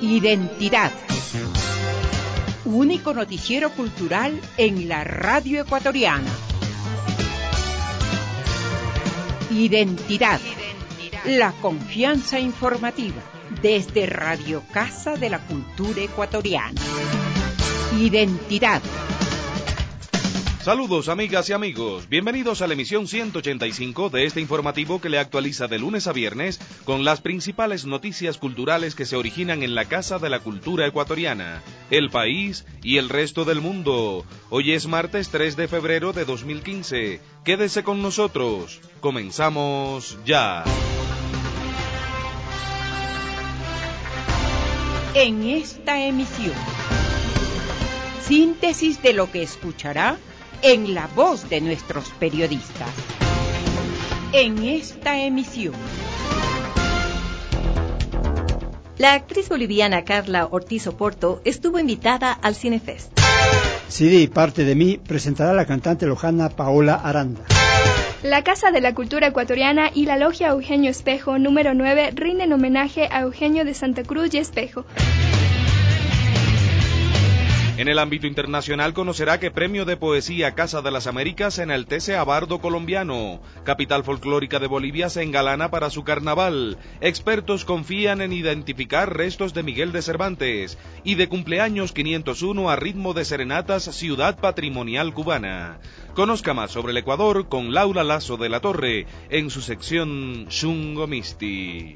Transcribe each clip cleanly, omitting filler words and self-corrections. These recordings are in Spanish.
Identidad. Único noticiero cultural en la radio ecuatoriana. Identidad. La confianza informativa desde Radio Casa de la Cultura Ecuatoriana. Identidad. Saludos amigas y amigos, bienvenidos a la emisión 185 de este informativo que le actualiza de lunes a viernes con las principales noticias culturales que se originan en la Casa de la Cultura Ecuatoriana, el país y el resto del mundo. Hoy es martes 3 de febrero de 2015, quédese con nosotros, comenzamos ya. En esta emisión, síntesis de lo que escuchará en la voz de nuestros periodistas. En esta emisión, la actriz boliviana Carla Ortiz Oporto estuvo invitada al Cinefest. CD Parte de mí presentará a la cantante lojana Paola Aranda. La Casa de la Cultura Ecuatoriana y la Logia Eugenio Espejo número 9 rinden homenaje a Eugenio de Santa Cruz y Espejo. En el ámbito internacional conocerá que Premio de Poesía Casa de las Américas enaltece a bardo colombiano. Capital folclórica de Bolivia se engalana para su carnaval. Expertos confían en identificar restos de Miguel de Cervantes. Y de cumpleaños 501 a ritmo de serenatas Ciudad Patrimonial Cubana. Conozca más sobre el Ecuador con Laura Lazo de la Torre en su sección Xungo Misti.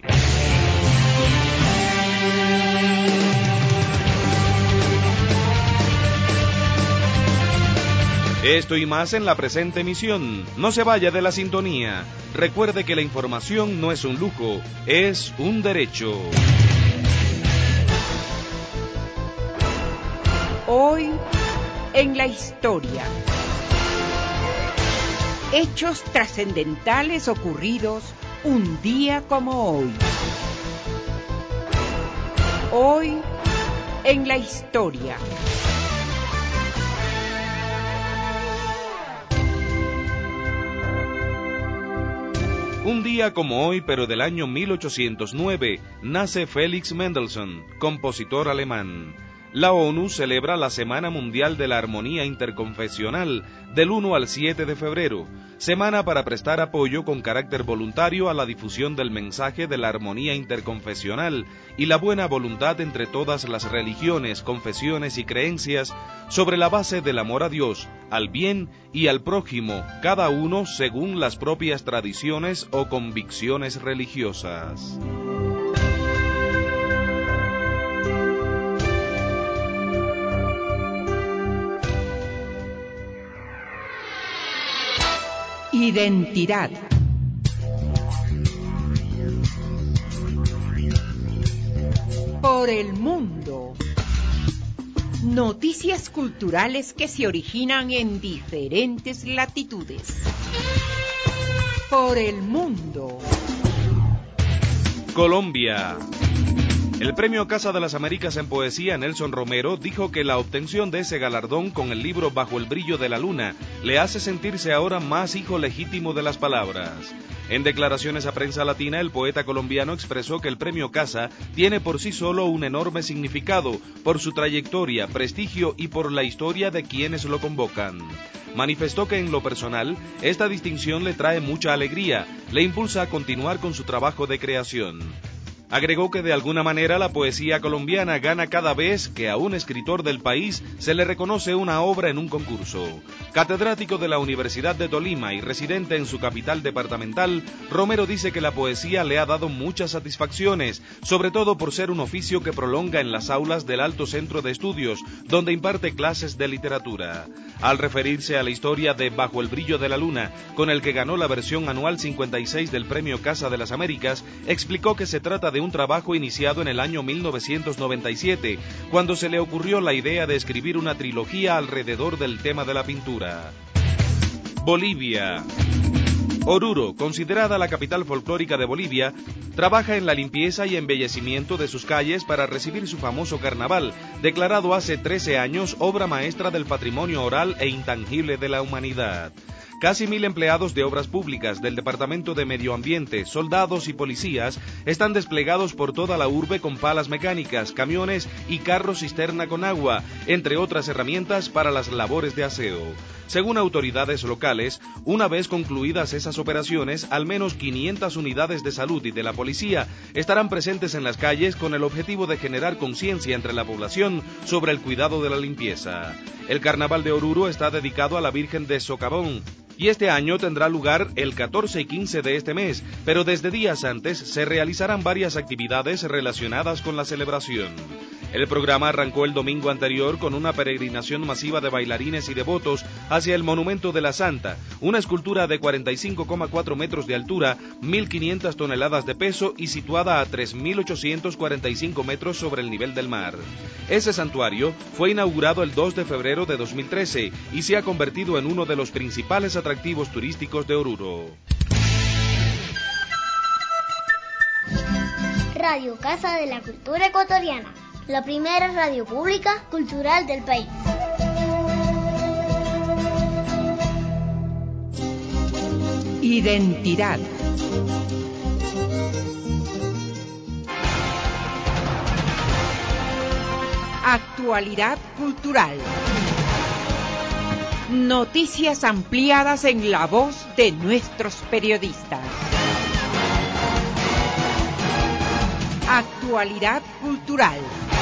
Esto y más en la presente emisión. No se vaya de la sintonía. Recuerde que la información no es un lujo, es un derecho. Hoy en la historia. Hechos trascendentales ocurridos un día como hoy. Hoy en la historia. Un día como hoy, pero del año 1809, nace Felix Mendelssohn, compositor alemán. La ONU celebra la Semana Mundial de la Armonía Interconfesional del 1 al 7 de febrero, semana para prestar apoyo con carácter voluntario a la difusión del mensaje de la armonía interconfesional y la buena voluntad entre todas las religiones, confesiones y creencias sobre la base del amor a Dios, al bien y al prójimo, cada uno según las propias tradiciones o convicciones religiosas. Identidad. Por el mundo. Noticias culturales que se originan en diferentes latitudes. Por el mundo. Colombia. El Premio Casa de las Américas en Poesía Nelson Romero dijo que la obtención de ese galardón con el libro Bajo el brillo de la luna le hace sentirse ahora más hijo legítimo de las palabras. En declaraciones a Prensa Latina, el poeta colombiano expresó que el Premio Casa tiene por sí solo un enorme significado, por su trayectoria, prestigio y por la historia de quienes lo convocan. Manifestó que en lo personal, esta distinción le trae mucha alegría, le impulsa a continuar con su trabajo de creación. Agregó que de alguna manera la poesía colombiana gana cada vez que a un escritor del país se le reconoce una obra en un concurso. Catedrático de la Universidad de Tolima y residente en su capital departamental, Romero dice que la poesía le ha dado muchas satisfacciones, sobre todo por ser un oficio que prolonga en las aulas del Alto Centro de Estudios, donde imparte clases de literatura. Al referirse a la historia de Bajo el brillo de la luna, con el que ganó la versión anual 56 del Premio Casa de las Américas, explicó que se trata de un trabajo iniciado en el año 1997, cuando se le ocurrió la idea de escribir una trilogía alrededor del tema de la pintura. Bolivia. Oruro, considerada la capital folclórica de Bolivia, trabaja en la limpieza y embellecimiento de sus calles para recibir su famoso carnaval, declarado hace 13 años obra maestra del patrimonio oral e intangible de la humanidad. Casi 1.000 empleados de obras públicas del Departamento de Medio Ambiente, soldados y policías están desplegados por toda la urbe con palas mecánicas, camiones y carros cisterna con agua, entre otras herramientas para las labores de aseo. Según autoridades locales, una vez concluidas esas operaciones, al menos 500 unidades de salud y de la policía estarán presentes en las calles con el objetivo de generar conciencia entre la población sobre el cuidado de la limpieza. El Carnaval de Oruro está dedicado a la Virgen de Socavón, y este año tendrá lugar el 14 y 15 de este mes, pero desde días antes se realizarán varias actividades relacionadas con la celebración. El programa arrancó el domingo anterior con una peregrinación masiva de bailarines y devotos hacia el Monumento de la Santa, una escultura de 45,4 metros de altura, 1.500 toneladas de peso y situada a 3.845 metros sobre el nivel del mar. Ese santuario fue inaugurado el 2 de febrero de 2013 y se ha convertido en uno de los principales atractivos turísticos de Oruro. Radio Casa de la Cultura Ecuatoriana, la primera radio pública cultural del país. Identidad. Actualidad cultural. Noticias ampliadas en la voz de nuestros periodistas. Actualidad cultural.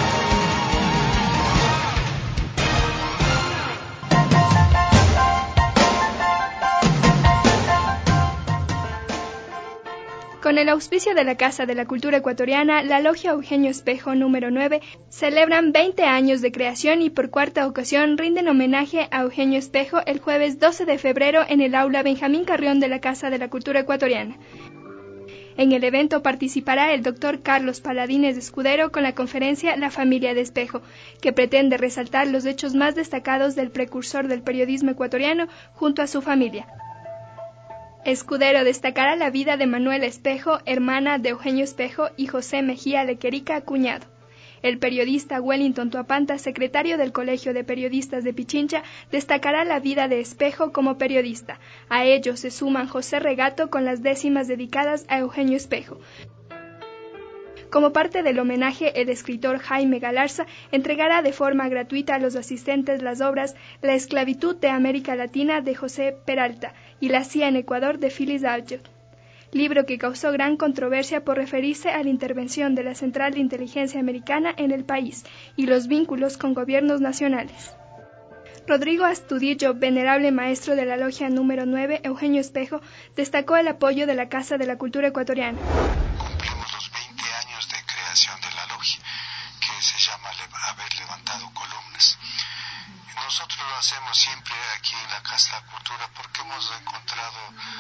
Con el auspicio de la Casa de la Cultura Ecuatoriana, la Logia Eugenio Espejo número 9 celebran 20 años de creación y por cuarta ocasión rinden homenaje a Eugenio Espejo el jueves 12 de febrero en el aula Benjamín Carrión de la Casa de la Cultura Ecuatoriana. En el evento participará el doctor Carlos Paladines Escudero con la conferencia La familia de Espejo, que pretende resaltar los hechos más destacados del precursor del periodismo ecuatoriano junto a su familia. Escudero destacará la vida de Manuela Espejo, hermana de Eugenio Espejo, y José Mejía Lequerica, cuñado. El periodista Wellington Tuapanta, secretario del Colegio de Periodistas de Pichincha, destacará la vida de Espejo como periodista. A ello se suman José Regato con las décimas dedicadas a Eugenio Espejo. Como parte del homenaje, el escritor Jaime Galarza entregará de forma gratuita a los asistentes las obras La esclavitud de América Latina de José Peralta y La CIA en Ecuador de Phyllis Dodge, libro que causó gran controversia por referirse a la intervención de la Central de Inteligencia Americana en el país y los vínculos con gobiernos nacionales. Rodrigo Astudillo, venerable maestro de la Logia número 9, Eugenio Espejo, destacó el apoyo de la Casa de la Cultura Ecuatoriana. Cumplimos los 20 años de creación de la Logia, que se llama haber levantado columnas. Nosotros lo hacemos siempre aquí en la Casa de la Cultura porque hemos encontrado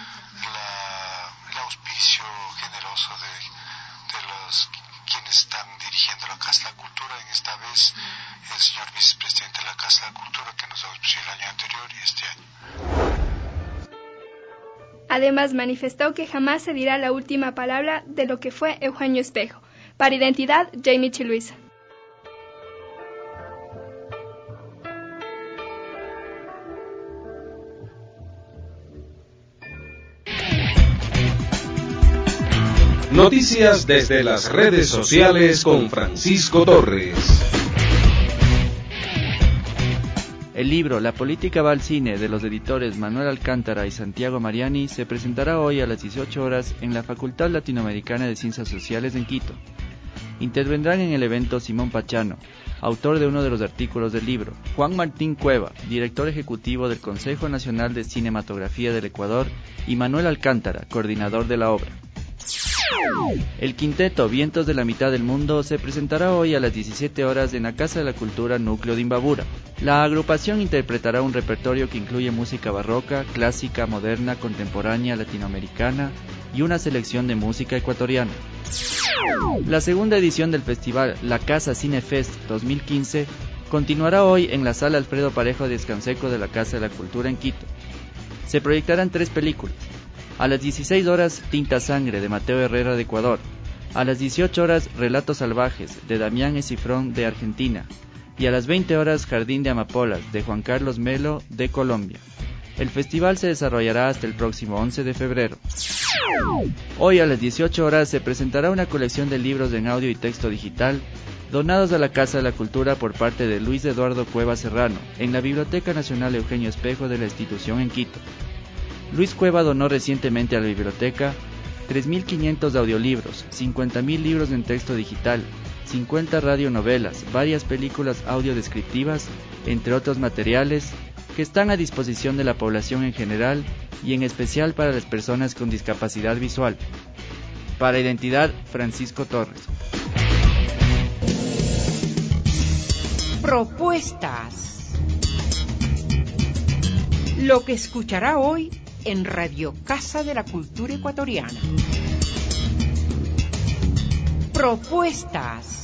el auspicio generoso de los quienes están dirigiendo la Casa de la Cultura. En esta vez el señor vicepresidente de la Casa de la Cultura, que nos auspició el año anterior y este año. Además manifestó que jamás se dirá la última palabra de lo que fue Eugenio Espejo. Para Identidad, Jamie Chiluisa. Noticias desde las redes sociales con Francisco Torres. El libro La política va al cine de los editores Manuel Alcántara y Santiago Mariani se presentará hoy a las 18 horas en la Facultad Latinoamericana de Ciencias Sociales en Quito. Intervendrán en el evento Simón Pachano, autor de uno de los artículos del libro, Juan Martín Cueva, director ejecutivo del Consejo Nacional de Cinematografía del Ecuador, y Manuel Alcántara, coordinador de la obra. El quinteto Vientos de la Mitad del Mundo se presentará hoy a las 17 horas en la Casa de la Cultura Núcleo de Imbabura. La agrupación interpretará un repertorio que incluye música barroca, clásica, moderna, contemporánea, latinoamericana y una selección de música ecuatoriana. La segunda edición del festival La Casa Cinefest 2015 continuará hoy en la Sala Alfredo Parejo Descanseco de la Casa de la Cultura en Quito. Se proyectarán 3 películas. A las 16 horas, Tinta Sangre, de Mateo Herrera, de Ecuador. A las 18 horas, Relatos Salvajes, de Damián Escifrón, de Argentina. Y a las 20 horas, Jardín de Amapolas, de Juan Carlos Melo, de Colombia. El festival se desarrollará hasta el próximo 11 de febrero. Hoy a las 18 horas se presentará una colección de libros en audio y texto digital donados a la Casa de la Cultura por parte de Luis Eduardo Cueva Serrano, en la Biblioteca Nacional Eugenio Espejo de la institución en Quito. Luis Cueva donó recientemente a la biblioteca 3.500 audiolibros, 50.000 libros en texto digital, 50 radionovelas, varias películas audiodescriptivas, entre otros materiales, que están a disposición de la población en general y en especial para las personas con discapacidad visual. Para Identidad, Francisco Torres. Propuestas. Lo que escuchará hoy en Radio Casa de la Cultura Ecuatoriana. Propuestas.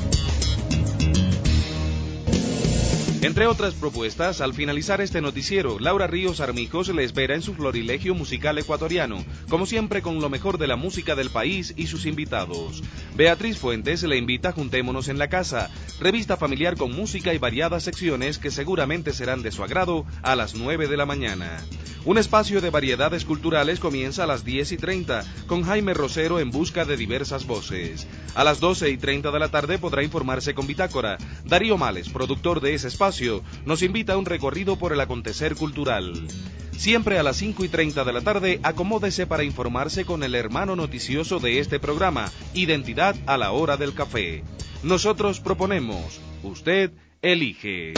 Entre otras propuestas, al finalizar este noticiero, Laura Ríos Armijos le espera en su florilegio musical ecuatoriano, como siempre con lo mejor de la música del país y sus invitados. Beatriz Fuentes le invita a Juntémonos en la Casa, revista familiar con música y variadas secciones que seguramente serán de su agrado a las 9 de la mañana. Un espacio de variedades culturales comienza a las 10:30, con Jaime Rosero en busca de diversas voces. A las 12:30 de la tarde podrá informarse con Bitácora. Darío Males, productor de ese espacio, nos invita a un recorrido por el acontecer cultural. Siempre a las 5:30 de la tarde, acomódese para informarse con el hermano noticioso de este programa, Identidad a la hora del café. Nosotros proponemos, usted elige.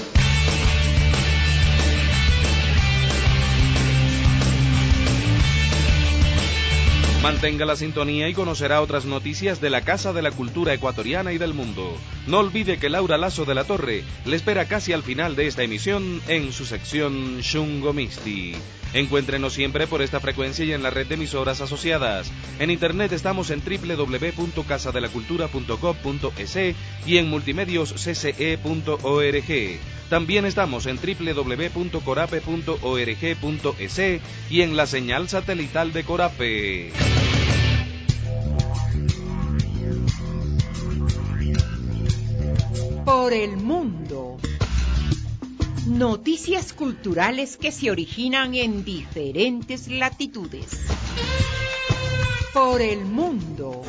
Mantenga la sintonía y conocerá otras noticias de la Casa de la Cultura Ecuatoriana y del mundo. No olvide que Laura Lazo de la Torre le espera casi al final de esta emisión en su sección Shungo Misti. Encuéntrenos siempre por esta frecuencia y en la red de emisoras asociadas. En internet estamos en www.casadelacultura.gov.es y en multimedioscce.org. También estamos en www.corape.org.es y en la señal satelital de Corape. Por el mundo. Noticias culturales que se originan en diferentes latitudes. Por el mundo.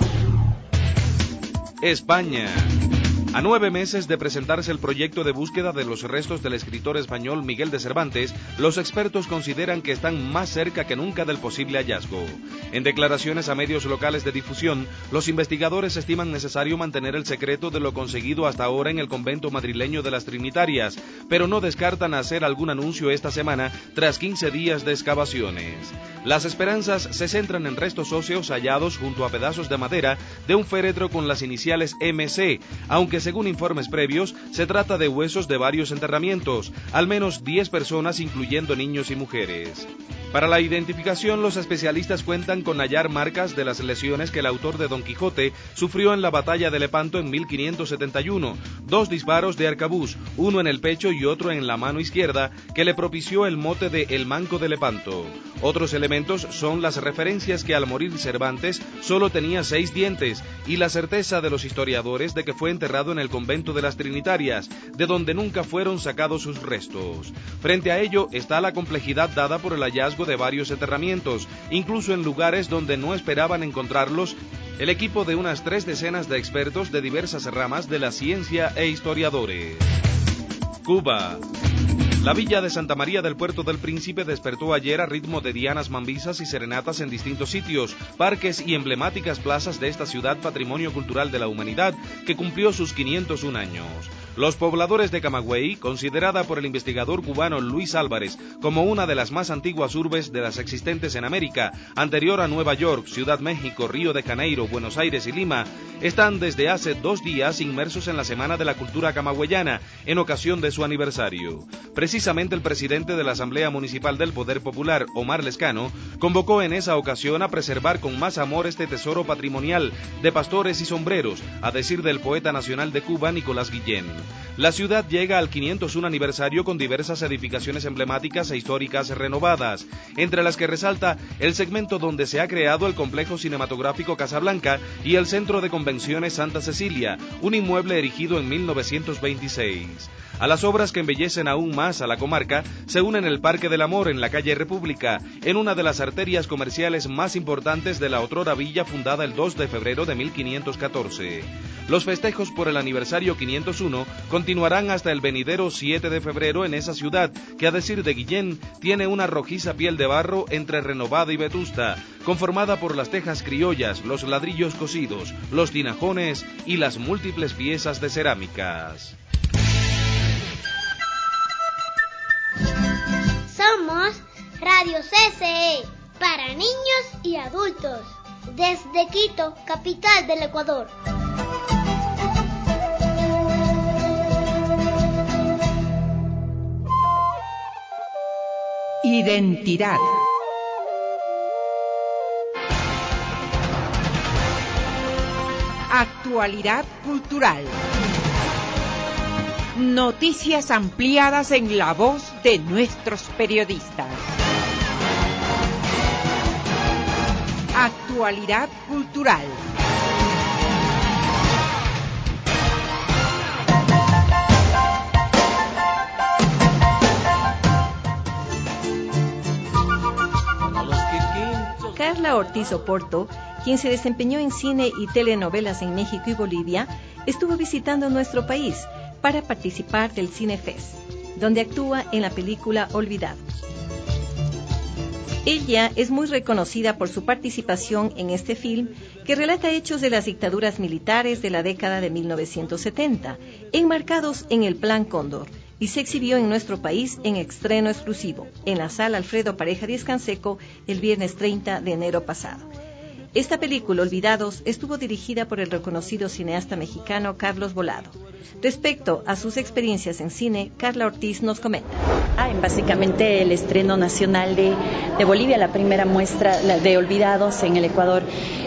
España. A 9 meses de presentarse el proyecto de búsqueda de los restos del escritor español Miguel de Cervantes, los expertos consideran que están más cerca que nunca del posible hallazgo. En declaraciones a medios locales de difusión, los investigadores estiman necesario mantener el secreto de lo conseguido hasta ahora en el convento madrileño de las Trinitarias, pero no descartan hacer algún anuncio esta semana tras 15 días de excavaciones. Las esperanzas se centran en restos óseos hallados junto a pedazos de madera de un féretro con las iniciales MC, aunque según informes previos, se trata de huesos de varios enterramientos, al menos 10 personas incluyendo niños y mujeres. Para la identificación, los especialistas cuentan con hallar marcas de las lesiones que el autor de Don Quijote sufrió en la batalla de Lepanto en 1571, 2 disparos de arcabuz, uno en el pecho y otro en la mano izquierda, que le propició el mote de El Manco de Lepanto. Otros elementos son las referencias que al morir Cervantes solo tenía 6 dientes y la certeza de los historiadores de que fue enterrado en el convento de las Trinitarias, de donde nunca fueron sacados sus restos. Frente a ello está la complejidad dada por el hallazgo de varios enterramientos, incluso en lugares donde no esperaban encontrarlos, el equipo de unas 3 decenas de expertos de diversas ramas de la ciencia e historiadores. Cuba. La villa de Santa María del Puerto del Príncipe despertó ayer a ritmo de dianas mambisas y serenatas en distintos sitios, parques y emblemáticas plazas de esta ciudad patrimonio cultural de la humanidad que cumplió sus 501 años. Los pobladores de Camagüey, considerada por el investigador cubano Luis Álvarez como una de las más antiguas urbes de las existentes en América, anterior a Nueva York, Ciudad México, Río de Janeiro, Buenos Aires y Lima, están desde hace 2 días inmersos en la Semana de la Cultura Camagüeyana, en ocasión de su aniversario. Precisamente el presidente de la Asamblea Municipal del Poder Popular, Omar Lescano, convocó en esa ocasión a preservar con más amor este tesoro patrimonial de pastores y sombreros, a decir del poeta nacional de Cuba, Nicolás Guillén. La ciudad llega al 501 aniversario con diversas edificaciones emblemáticas e históricas renovadas, entre las que resalta el segmento donde se ha creado el complejo cinematográfico Casablanca y el centro de convenciones Santa Cecilia, un inmueble erigido en 1926. A las obras que embellecen aún más a la comarca se unen el Parque del Amor en la calle República, en una de las arterias comerciales más importantes de la otrora villa fundada el 2 de febrero de 1514. Los festejos por el aniversario 501 continuarán hasta el venidero 7 de febrero en esa ciudad, que a decir de Guillén, tiene una rojiza piel de barro entre renovada y vetusta, conformada por las tejas criollas, los ladrillos cocidos, los tinajones y las múltiples piezas de cerámicas. Somos Radio CCE, para niños y adultos, desde Quito, capital del Ecuador. Identidad. Actualidad cultural. Noticias ampliadas en la voz de nuestros periodistas. Actualidad cultural. Carla Ortiz Oporto, quien se desempeñó en cine y telenovelas en México y Bolivia, estuvo visitando nuestro país para participar del Cinefest, donde actúa en la película Olvidado. Ella es muy reconocida por su participación en este film que relata hechos de las dictaduras militares de la década de 1970, enmarcados en el Plan Cóndor, y se exhibió en nuestro país en estreno exclusivo, en la sala Alfredo Pareja Díez Canseco, el viernes 30 de enero pasado. Esta película, Olvidados, estuvo dirigida por el reconocido cineasta mexicano Carlos Volado. Respecto a sus experiencias en cine, Carla Ortiz nos comenta. Básicamente el estreno nacional de Bolivia, la primera muestra de Olvidados en el Ecuador.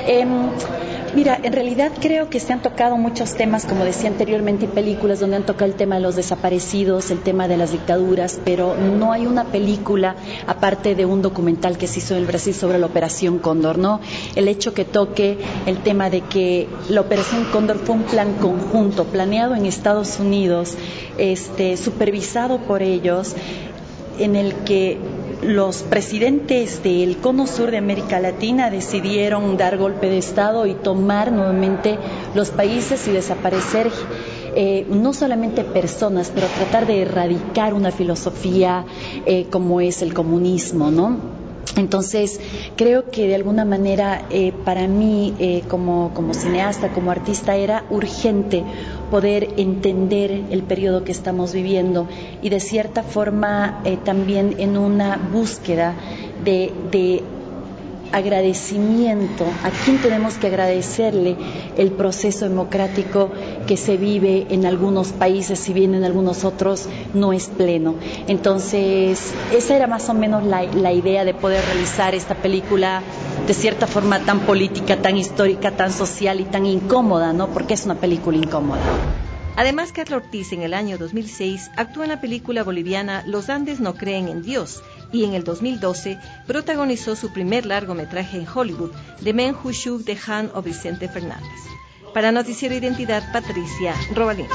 Mira, en realidad creo que se han tocado muchos temas, como decía anteriormente, y películas donde han tocado el tema de los desaparecidos, el tema de las dictaduras, pero no hay una película, aparte de un documental que se hizo en el Brasil sobre la Operación Cóndor, ¿no? El hecho que toque el tema de que la Operación Cóndor fue un plan conjunto, planeado en Estados Unidos, supervisado por ellos, en el que los presidentes del cono sur de América Latina decidieron dar golpe de Estado y tomar nuevamente los países y desaparecer no solamente personas, pero tratar de erradicar una filosofía como es el comunismo, ¿no? Entonces, creo que de alguna manera para mí, como cineasta, como artista, era urgente poder entender el periodo que estamos viviendo y de cierta forma también en una búsqueda de agradecimiento a quien tenemos que agradecerle el proceso democrático que se vive en algunos países, si bien en algunos otros no es pleno. Entonces, esa era más o menos la idea de poder realizar esta película de cierta forma tan política, tan histórica, tan social y tan incómoda, ¿no? Porque es una película incómoda. Además, Carla Ortiz en el año 2006 actuó en la película boliviana Los Andes no creen en Dios, y en el 2012 protagonizó su primer largometraje en Hollywood, The Man Who Shook the Hand of Vicente Fernández. Para Noticiero Identidad, Patricia Robalín.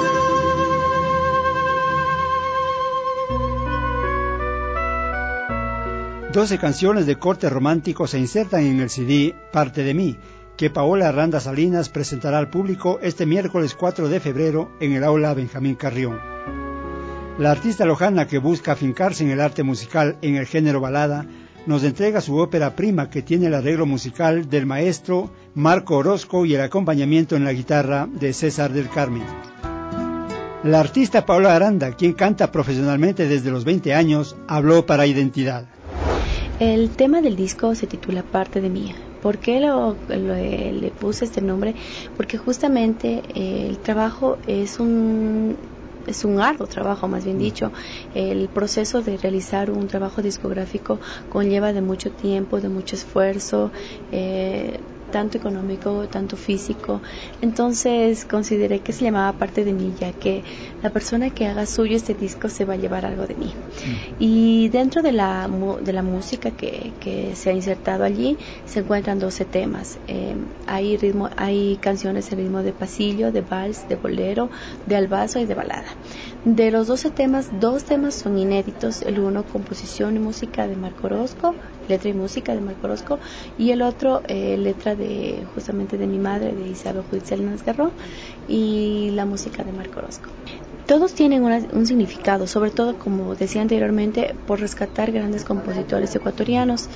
12 canciones de corte romántico se insertan en el CD Parte de mí, que Paola Aranda Salinas presentará al público este miércoles 4 de febrero en el aula Benjamín Carrión. La artista lojana, que busca afincarse en el arte musical en el género balada, nos entrega su ópera prima, que tiene el arreglo musical del maestro Marco Orozco y el acompañamiento en la guitarra de César del Carmen. La artista Paola Aranda, quien canta profesionalmente desde los 20 años, habló para Identidad. El tema del disco se titula Parte de mí. ¿Por qué le puse este nombre? Porque justamente el trabajo es un arduo trabajo, más bien dicho. El proceso de realizar un trabajo discográfico conlleva de mucho tiempo, de mucho esfuerzo, tanto económico, tanto físico. Entonces consideré que se llamaba parte de mí, ya que la persona que haga suyo este disco se va a llevar algo de mí. Y dentro de la música que se ha insertado allí se encuentran 12 temas. Hay canciones en ritmo de pasillo, de vals, de bolero, de albazo y de balada. De los 12 temas, 2 temas son inéditos. El uno, composición y música de Marco Orozco, letra y música de Marco Orozco, y el otro, letra justamente de mi madre, de Isabel Judith Salinas Garrón, y la música de Marco Orozco. Todos tienen un significado, sobre todo, como decía anteriormente, por rescatar grandes compositores ecuatorianos.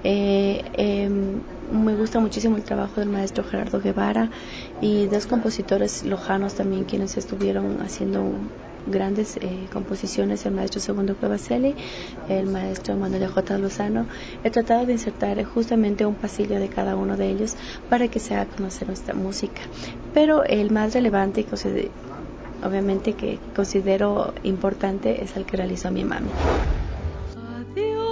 Me gusta muchísimo el trabajo del maestro Gerardo Guevara y 2 compositores lojanos también, quienes estuvieron haciendo grandes composiciones, el maestro Segundo Cuevaseli, el maestro Manuel J. Lozano. He tratado de insertar justamente un pasillo de cada uno de ellos para que se haga conocer nuestra música. Pero el más relevante, obviamente, que considero importante, es el que realizó mi mami. Adiós,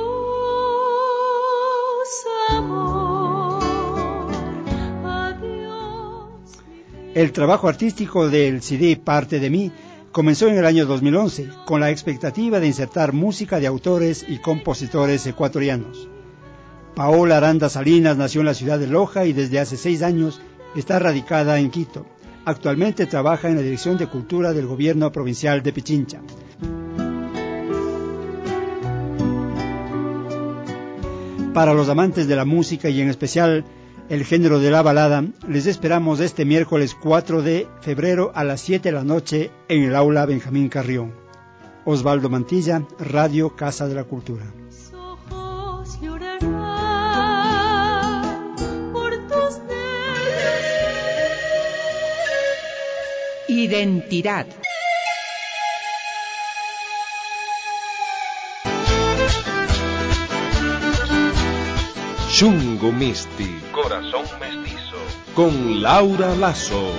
amor, adiós. El trabajo artístico del CD Parte de mí comenzó en el año 2011 con la expectativa de insertar música de autores y compositores ecuatorianos. Paola Aranda Salinas nació en la ciudad de Loja y desde hace 6 años está radicada en Quito. Actualmente trabaja en la Dirección de Cultura del Gobierno Provincial de Pichincha. Para los amantes de la música y en especial el género de la balada, les esperamos este miércoles 4 de febrero a las 7 de la noche en el Aula Benjamín Carrión. Osvaldo Mantilla, Radio Casa de la Cultura. Mis ojos llorarán por tus negros. Identidad. Chungo Misti, Corazón Mestizo, con Laura Lazo.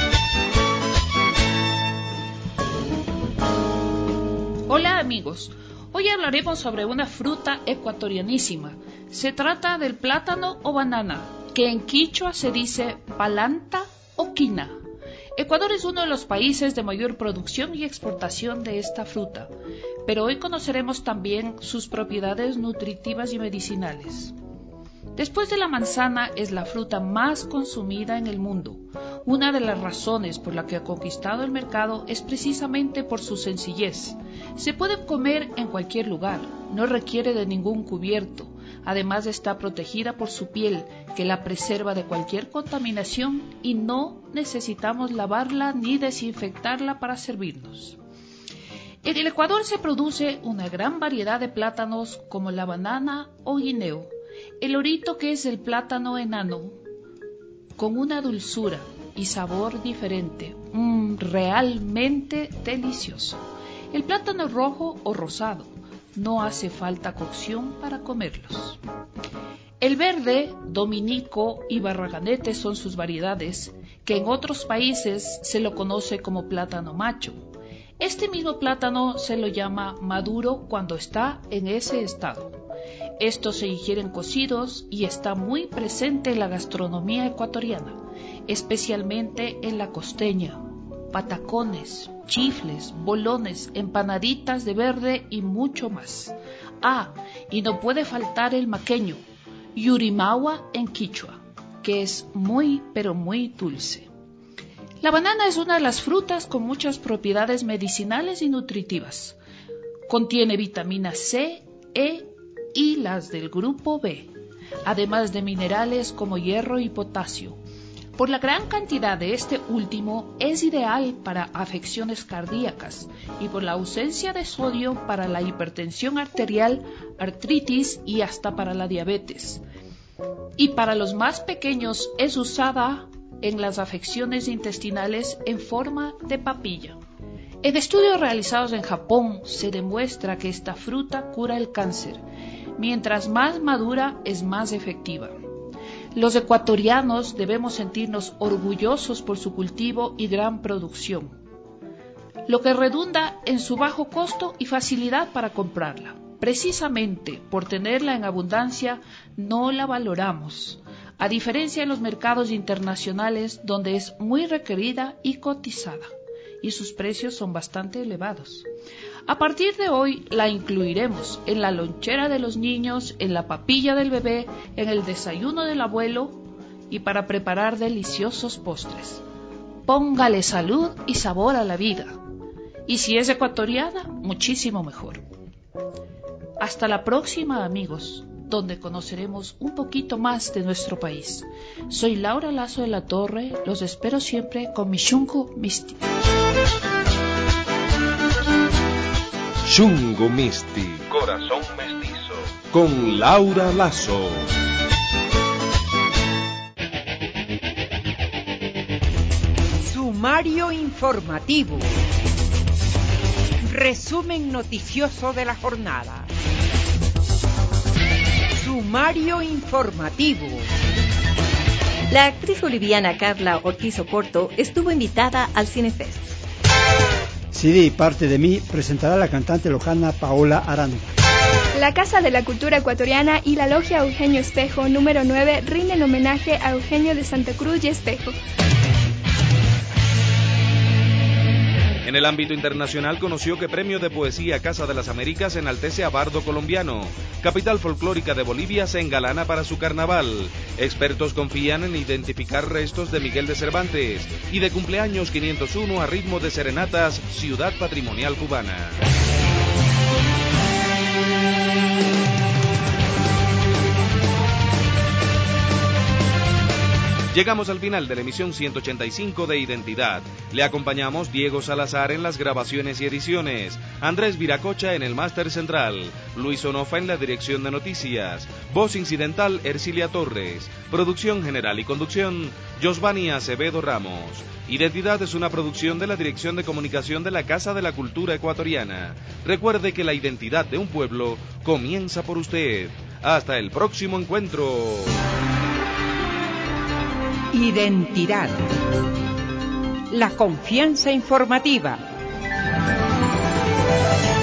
Hola amigos, hoy hablaremos sobre una fruta ecuatorianísima. Se trata del plátano o banana, que en quichua se dice palanta o quina. Ecuador es uno de los países de mayor producción y exportación de esta fruta, pero hoy conoceremos también sus propiedades nutritivas y medicinales. Después de la manzana, es la fruta más consumida en el mundo. Una de las razones por la que ha conquistado el mercado es precisamente por su sencillez. Se puede comer en cualquier lugar, no requiere de ningún cubierto. Además está protegida por su piel, que la preserva de cualquier contaminación, y no necesitamos lavarla ni desinfectarla para servirnos. En el Ecuador se produce una gran variedad de plátanos como la banana o guineo. El orito, que es el plátano enano, con una dulzura y sabor diferente, realmente delicioso. El plátano rojo o rosado, no hace falta cocción para comerlos. El verde, dominico y barraganete son sus variedades, que en otros países se lo conoce como plátano macho. Este mismo plátano se lo llama maduro cuando está en ese estado. Estos se ingieren cocidos y está muy presente en la gastronomía ecuatoriana, especialmente en la costeña. Patacones, chifles, bolones, empanaditas de verde y mucho más. Y no puede faltar el maqueño, yurimawa en quichua, que es muy pero muy dulce. La banana es una de las frutas con muchas propiedades medicinales y nutritivas. Contiene vitamina C, E y las del grupo B, además de minerales como hierro y potasio. Por la gran cantidad de este último, es ideal para afecciones cardíacas y por la ausencia de sodio para la hipertensión arterial, artritis y hasta para la diabetes. Y para los más pequeños es usada en las afecciones intestinales en forma de papilla. En estudios realizados en Japón se demuestra que esta fruta cura el cáncer. Mientras más madura es más efectiva. Los ecuatorianos debemos sentirnos orgullosos por su cultivo y gran producción, lo que redunda en su bajo costo y facilidad para comprarla. Precisamente por tenerla en abundancia no la valoramos. a diferencia de los mercados internacionales donde es muy requerida y cotizada, y sus precios son bastante elevados. A partir de hoy la incluiremos en la lonchera de los niños, en la papilla del bebé, en el desayuno del abuelo y para preparar deliciosos postres. Póngale salud y sabor a la vida. Y si es ecuatoriana, muchísimo mejor. Hasta la próxima, amigos, donde conoceremos un poquito más de nuestro país. Soy Laura Lazo de la Torre, los espero siempre con mi Shungo Misti. Shungo Misti, Corazón Mestizo, con Laura Lazo. Sumario informativo. Resumen noticioso de la jornada. Sumario informativo. La actriz boliviana Carla Ortiz Oporto estuvo invitada al Cinefest. CD Parte de mí presentará a la cantante lojana Paola Aranda. La Casa de la Cultura Ecuatoriana y la Logia Eugenio Espejo número 9 rinden homenaje a Eugenio de Santa Cruz y Espejo. En el ámbito internacional conoció que Premio de Poesía Casa de las Américas enaltece a bardo colombiano. Capital folclórica de Bolivia se engalana para su carnaval. Expertos confían en identificar restos de Miguel de Cervantes. Y de cumpleaños 501 a ritmo de serenatas, Ciudad Patrimonial Cubana. Llegamos al final de la emisión 185 de Identidad. Le acompañamos Diego Salazar en las grabaciones y ediciones, Andrés Viracocha en el máster central, Luis Onofa en la dirección de noticias, voz incidental Ercilia Torres, producción general y conducción Josvani Acevedo Ramos. Identidad es una producción de la Dirección de Comunicación de la Casa de la Cultura Ecuatoriana. Recuerde que la identidad de un pueblo comienza por usted. Hasta el próximo encuentro. Identidad. La confianza informativa.